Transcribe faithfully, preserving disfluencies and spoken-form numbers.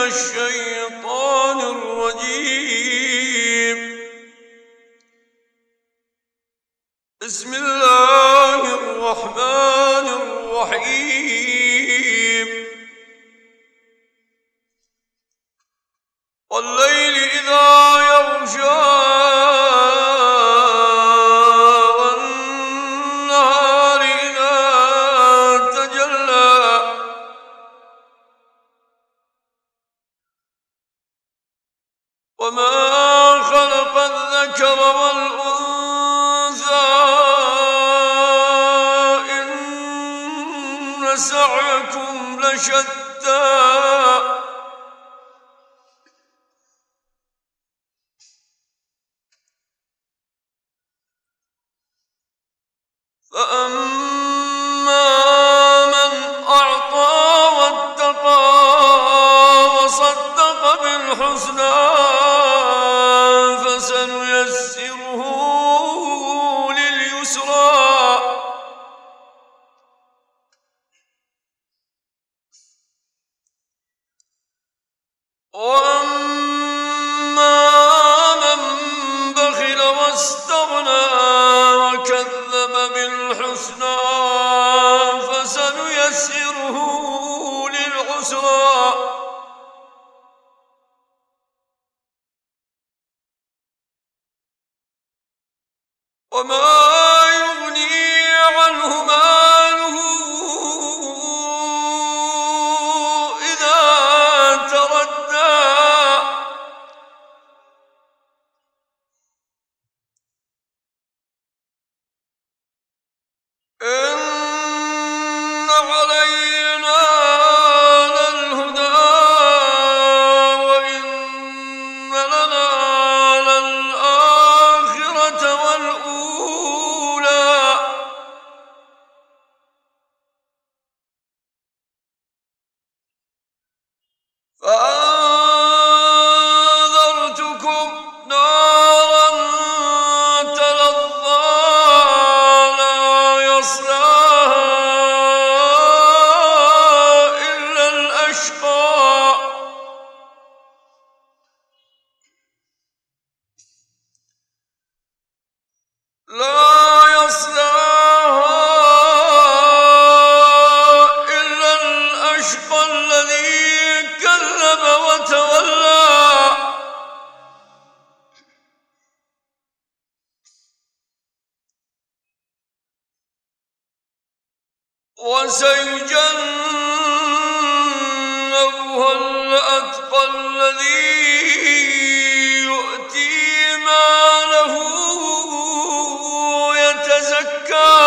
الشيطان الرجيم. بسم الله الرحمن الرحيم. والليل إذا يغشى والنهار إذا تجلى وما خلق الذكر والأنثى إن سعيكم لشتى فأما من أعطى واتقى وصدق بالحسنى فسنيسره لليسرى وأما من بخل واستغنى وكذب بالحسنى فسنيسره للعسرى وما يغني عنه ماله إذا تردى إن علينا للهدى وإن لنا للآخرة والأولى فأنذرتكم نارا تلظى لا يصلاها إلا الأشقى لا يصلاها إلا الأشقى الذي كذب وتولى وسيجنبها الأتقى الذي يؤتي ماله يتزكى